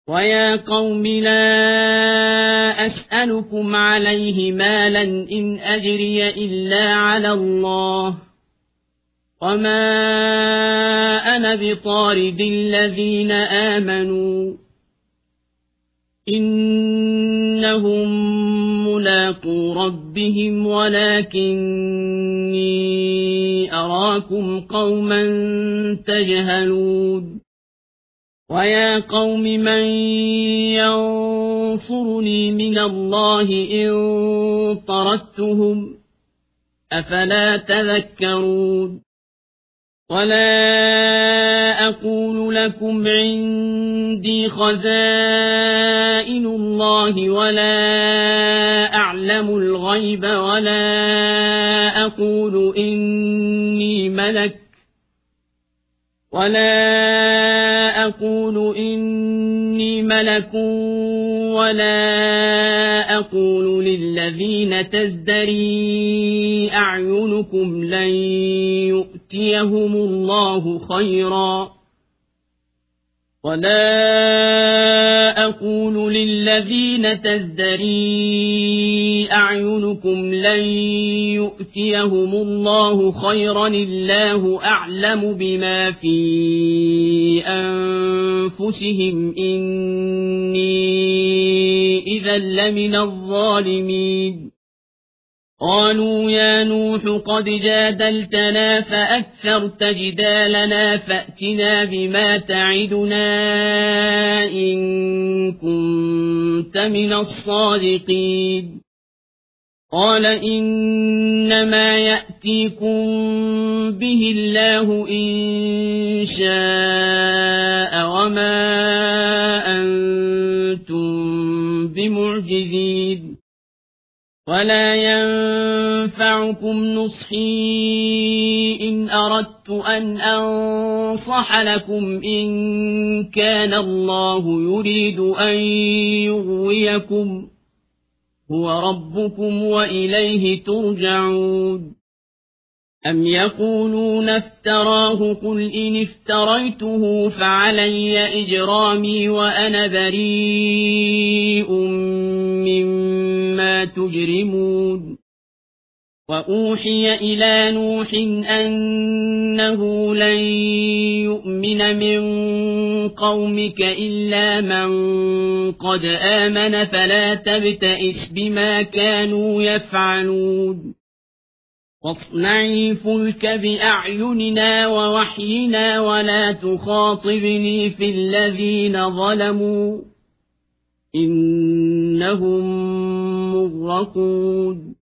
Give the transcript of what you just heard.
ويا قوم لا أسألكم عليه مالا إن أجري إلا على الله وما أنا بطارد الذين آمنوا إنهم ملاقو ربهم ولكني أراكم قوما تجهلون ويا قوم من ينصرني من الله إن طردتهم أفلا تذكرون ولا أقول لكم عندي خزائن الله ولا أعلم الغيب ولا أقول إني ملك ولا أقول للذين تزدري أعينكم لن يؤتيهم الله خيرا الله أعلم بما في أنفسهم إني إذا لمن الظالمين قالوا يا نوح قد جادلتنا فأكثرت جدالنا فأتنا بما تعدنا إن كنت من الصادقين قال إنما يأتيكم به الله إن شاء وما أنتم بمعجزين ولا ينفعكم نصحي إن أردت أن أنصح لكم إن كان الله يريد أن يغويكم هو ربكم وإليه ترجعون أم يقولون افتراه قل إن افتريته فعلي إجرامي وأنا بريء مما تجرمون وأوحي إلى نوح أنه لن يؤمن من قومك إلا من قد آمن فلا تبتئس بما كانوا يفعلون واصنع الفلك بأعيننا ووحينا ولا تخاطبني في الذين ظلموا إنهم مغرقون